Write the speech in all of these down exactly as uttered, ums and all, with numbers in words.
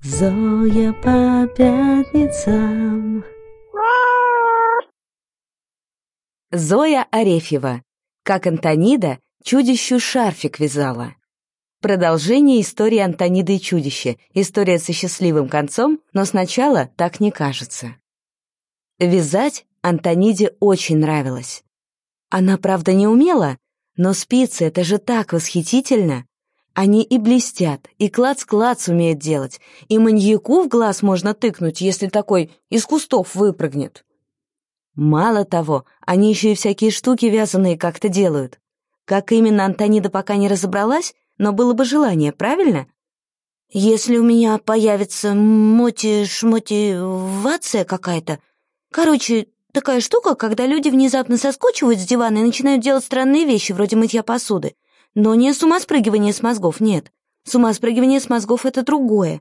Зоя по пятницам. Зоя Арефьева. Как Антонида чудищу шарфик вязала. Продолжение истории Антониды и чудища. История со счастливым концом, но сначала так не кажется. Вязать Антониде очень нравилось. Она, правда, не умела, но спицы — это же так восхитительно. Они и блестят, и клац-клац умеют делать, и маньяку в глаз можно тыкнуть, если такой из кустов выпрыгнет. Мало того, они еще и всякие штуки вязаные как-то делают. Как именно, Антонида пока не разобралась, но было бы желание, правильно? Если у меня появится моти-шмотивация какая-то... Короче, такая штука, когда люди внезапно соскочивают с дивана и начинают делать странные вещи, вроде мытья посуды. Но не сумаспрыгивание с мозгов, нет. Сумаспрыгивание с мозгов — это другое.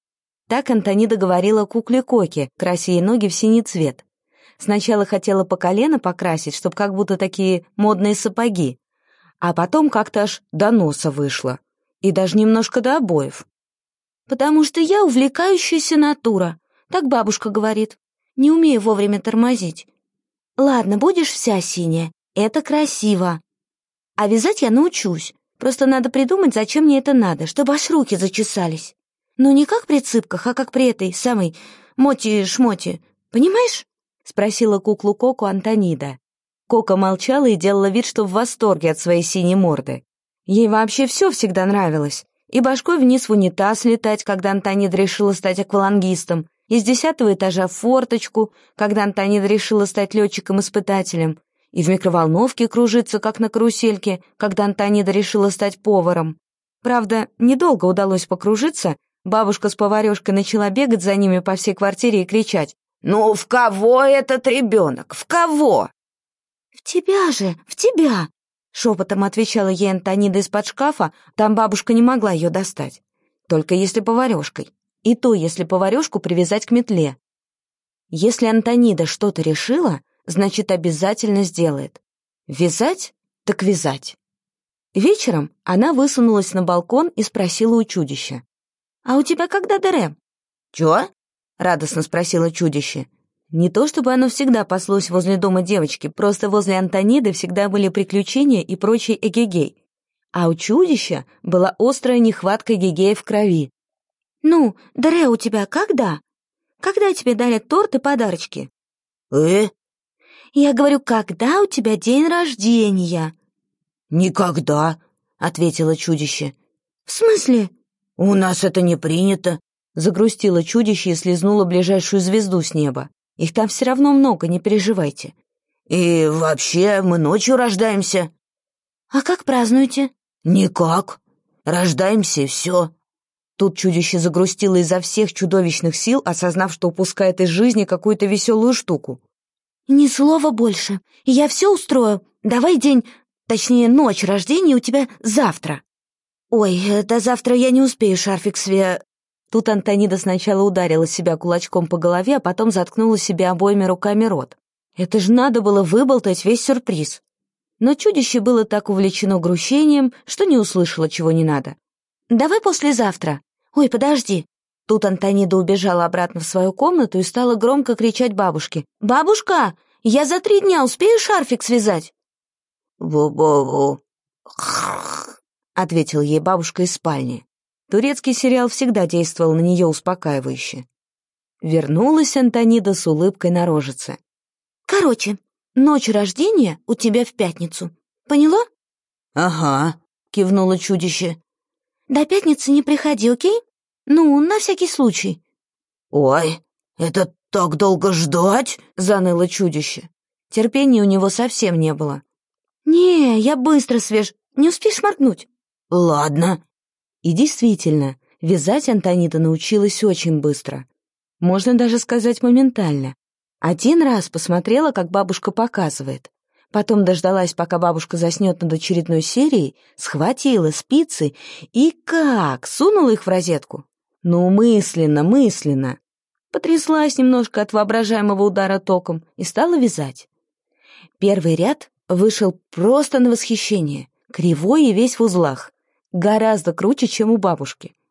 Так Антонида говорила кукле Коке, крася ей ноги в синий цвет. Сначала хотела по колено покрасить, чтоб как будто такие модные сапоги, а потом как-то аж до носа вышло, и даже немножко до обоев. «Потому что я увлекающаяся натура», так бабушка говорит. Не умею вовремя тормозить. Ладно, будешь вся синяя, это красиво. А вязать я научусь, просто надо придумать, зачем мне это надо, чтобы аж руки зачесались. Ну не как при цыпках, а как при этой самой моти-шмоти, понимаешь? Спросила куклу Коку Антонида. Кока молчала и делала вид, что в восторге от своей синей морды. Ей вообще все всегда нравилось. И башкой вниз в унитаз летать, когда Антонида решила стать аквалангистом, и с десятого этажа в форточку, когда Антонида решила стать летчиком-испытателем, и в микроволновке кружиться, как на карусельке, когда Антонида решила стать поваром. Правда, недолго удалось покружиться, бабушка с поварешкой начала бегать за ними по всей квартире и кричать: «Ну, в кого этот ребенок? В кого?» «В тебя же, в тебя!» — шепотом отвечала ей Антонида из-под шкафа, там бабушка не могла ее достать. Только если поварешкой. И то, если поварешку привязать к метле. Если Антонида что-то решила, значит, обязательно сделает. Вязать? Так вязать. Вечером она высунулась на балкон и спросила у чудища: «А у тебя когда ДР?» «Чё?» — радостно спросила чудище. Не то чтобы оно всегда паслось возле дома девочки, просто возле Антониды всегда были приключения и прочий эгегей. А у чудища была острая нехватка эгегея в крови. «Ну, ДР у тебя когда? Когда тебе дарят торт и подарочки?» «Э?» «Я говорю, когда у тебя день рождения?» «Никогда», — ответило чудище. «В смысле?» «У нас это не принято», — загрустило чудище и слезнуло ближайшую звезду с неба. «Их там все равно много, не переживайте». «И вообще мы ночью рождаемся». «А как празднуете?» «Никак. Рождаемся и все». Тут чудище загрустило изо всех чудовищных сил, осознав, что упускает из жизни какую-то веселую штуку. «Ни слова больше. Я все устрою. Давай день, точнее, ночь рождения у тебя завтра». «Ой, до завтра я не успею шарфик све...» Тут Антонида сначала ударила себя кулачком по голове, а потом заткнула себе обоими руками рот. Это же надо было выболтать весь сюрприз. Но чудище было так увлечено грущением, что не услышало, чего не надо. «Давай послезавтра. Ой, подожди». Тут Антонида убежала обратно в свою комнату и стала громко кричать бабушке: «Бабушка, я за три дня успею шарфик связать?» «Бу-бу-бу», — ответила ей бабушка из спальни. Турецкий сериал всегда действовал на нее успокаивающе. Вернулась Антонида с улыбкой на рожице. «Короче, ночь рождения у тебя в пятницу. Поняла?» «Ага», — кивнуло чудище. «До пятницы не приходи, окей? Ну, на всякий случай». «Ой, это так долго ждать?» — заныло чудище. Терпения у него совсем не было. «Не, я быстро свеж. Не успеешь моргнуть?» «Ладно». И действительно, вязать Антонида научилась очень быстро. Можно даже сказать моментально. Один раз посмотрела, как бабушка показывает. Потом дождалась, пока бабушка заснет над очередной серией, схватила спицы и как сунула их в розетку. Ну, мысленно, мысленно. Потряслась немножко от воображаемого удара током и стала вязать. Первый ряд вышел просто на восхищение, кривой и весь в узлах, гораздо круче, чем у бабушки.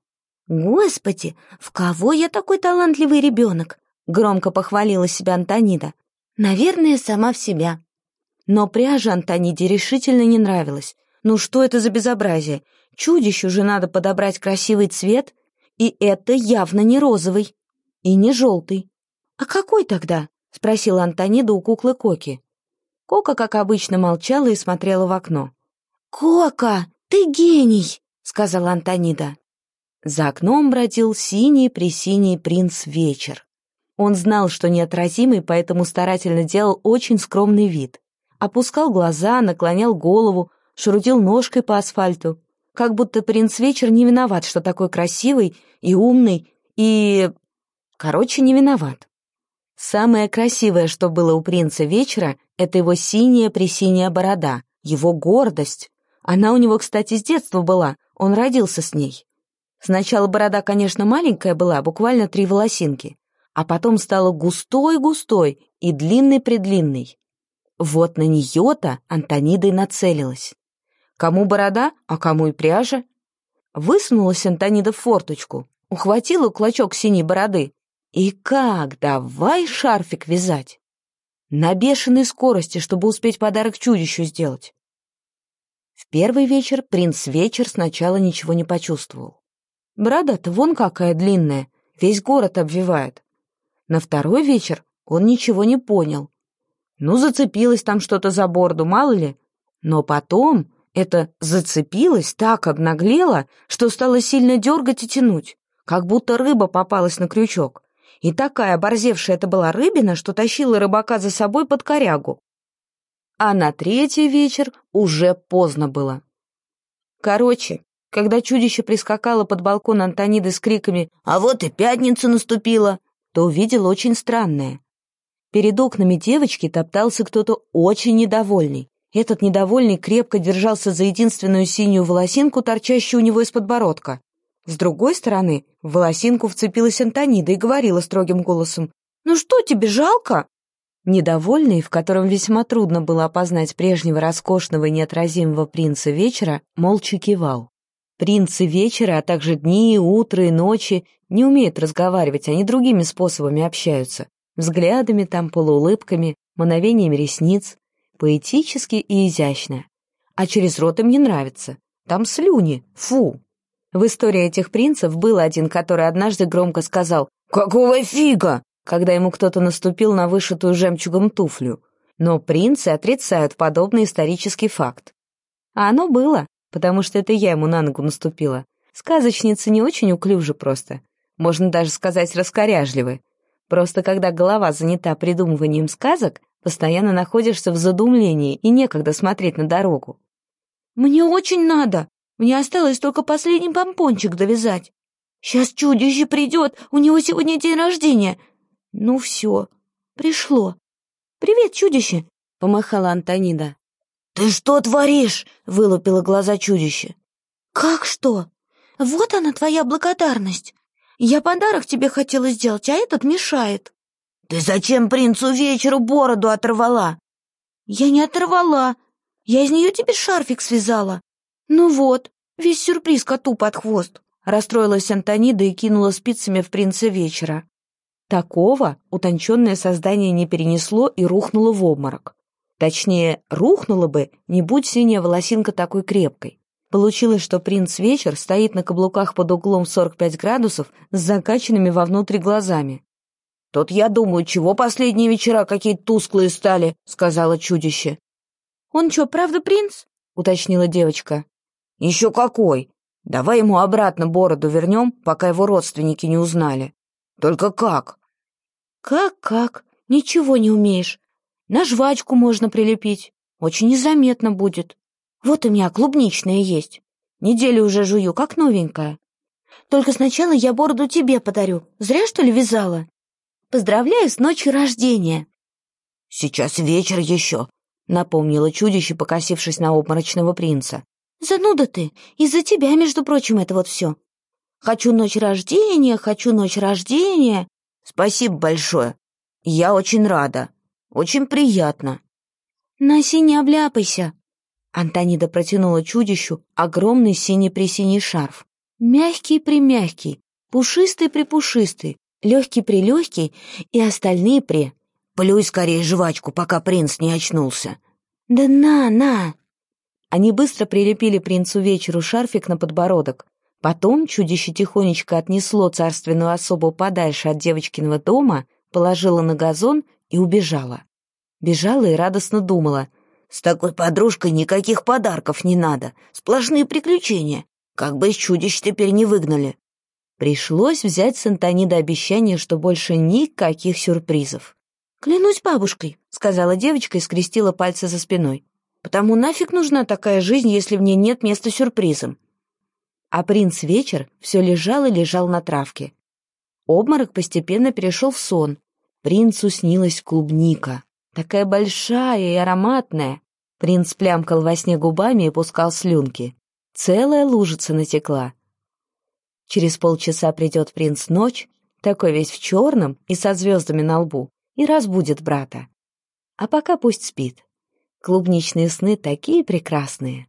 «Господи, в кого я такой талантливый ребенок?» — громко похвалила себя Антонида. «Наверное, сама в себя». Но пряжа Антониде решительно не нравилась. Ну что это за безобразие? Чудищу же надо подобрать красивый цвет, и это явно не розовый и не желтый. «А какой тогда?» — спросила Антонида у куклы Коки. Кока, как обычно, молчала и смотрела в окно. «Кока, ты гений!» — сказала Антонида. За окном бродил синий-пресиний принц-вечер. Он знал, что неотразимый, поэтому старательно делал очень скромный вид. Опускал глаза, наклонял голову, шрутил ножкой по асфальту. Как будто принц-вечер не виноват, что такой красивый и умный, и... Короче, не виноват. Самое красивое, что было у принца-вечера, это его синяя-пресиняя борода, его гордость. Она у него, кстати, с детства была, он родился с ней. Сначала борода, конечно, маленькая была, буквально три волосинки, а потом стала густой-густой и длинной-предлинной. Вот на нее-то Антонида и нацелилась. Кому борода, а кому и пряжа. Высунулась Антонида в форточку, ухватила клочок синей бороды. И как давай шарфик вязать? На бешеной скорости, чтобы успеть подарок чудищу сделать. В первый вечер принц-вечер сначала ничего не почувствовал. Борода-то вон какая длинная, весь город обвивает. На второй вечер он ничего не понял. Ну, зацепилось там что-то за бороду, мало ли. Но потом это «зацепилось» так обнаглело, что стало сильно дергать и тянуть, как будто рыба попалась на крючок. И такая оборзевшая это была рыбина, что тащила рыбака за собой под корягу. А на третий вечер уже поздно было. Короче, когда чудище прискакало под балкон Антониды с криками «А вот и пятница наступила!», то увидел очень странное. Перед окнами девочки топтался кто-то очень недовольный. Этот недовольный крепко держался за единственную синюю волосинку, торчащую у него из подбородка. С другой стороны, в волосинку вцепилась Антонида и говорила строгим голосом: «Ну что, тебе жалко?» Недовольный, в котором весьма трудно было опознать прежнего роскошного и неотразимого принца вечера, молча кивал. Принцы вечера, а также дни, утра и ночи не умеют разговаривать, они другими способами общаются. Взглядами там, полуулыбками, мановениями ресниц, поэтически и изящно. А через рот им не нравится. Там слюни, фу. В истории этих принцев был один, который однажды громко сказал «Какого фига?», когда ему кто-то наступил на вышитую жемчугом туфлю. Но принцы отрицают подобный исторический факт. А оно было, потому что это я ему на ногу наступила. Сказочницы не очень уклюжи просто. Можно даже сказать раскоряжливы. Просто когда голова занята придумыванием сказок, постоянно находишься в задумлении и некогда смотреть на дорогу. «Мне очень надо. Мне осталось только последний помпончик довязать. Сейчас чудище придет, у него сегодня день рождения». «Ну все, пришло. Привет, чудище», — помахала Антонида. «Ты что творишь?» — вылупило глаза чудище. «Как что? Вот она, твоя благодарность. Я подарок тебе хотела сделать, а этот мешает». «Ты зачем принцу вечеру бороду оторвала?» «Я не оторвала. Я из нее тебе шарфик связала. Ну вот, весь сюрприз коту под хвост». Расстроилась Антонида и кинула спицами в принца вечера. Такого утонченное создание не перенесло и рухнуло в обморок. Точнее, рухнуло бы, не будь синяя волосинка такой крепкой. Получилось, что принц-вечер стоит на каблуках под углом сорок пять градусов с закачанными вовнутрь глазами. «Тут, я думаю, чего последние вечера какие-то тусклые стали», — сказала чудище. «Он что, правда принц?» — уточнила девочка. «Еще какой! Давай ему обратно бороду вернем, пока его родственники не узнали. Только как?» «Как-как? Ничего не умеешь. На жвачку можно прилепить. Очень незаметно будет. Вот у меня клубничная есть. Неделю уже жую, как новенькая. Только сначала я бороду тебе подарю. Зря, что ли, вязала? Поздравляю с ночью рождения». «Сейчас вечер еще», — напомнило чудище, покосившись на обморочного принца. «Зануда ты. Из-за тебя, между прочим, это вот все. Хочу ночь рождения, хочу ночь рождения». «Спасибо большое. Я очень рада. Очень приятно». «Носи, не обляпайся». Антонида протянула чудищу огромный синий-пресиний шарф. Мягкий-примягкий, пушистый-припушистый, легкий-прилегкий и остальные при... Плюй скорее жвачку, пока принц не очнулся. Да на, на! Они быстро прилепили принцу вечеру шарфик на подбородок. Потом чудище тихонечко отнесло царственную особу подальше от девочкиного дома, положило на газон и убежало. Бежала и радостно думала: с такой подружкой никаких подарков не надо, сплошные приключения. Как бы из чудищ теперь не выгнали. Пришлось взять с Антониды обещание, что больше никаких сюрпризов. «Клянусь бабушкой», — сказала девочка и скрестила пальцы за спиной. «Потому нафиг нужна такая жизнь, если в ней нет места сюрпризам?» А принц вечер все лежал и лежал на травке. Обморок постепенно перешел в сон. Принцу снилась клубника, такая большая и ароматная. Принц плямкал во сне губами и пускал слюнки. Целая лужица натекла. Через полчаса придет принц ночь, такой весь в черном и со звездами на лбу, и разбудит брата. А пока пусть спит. Клубничные сны такие прекрасные.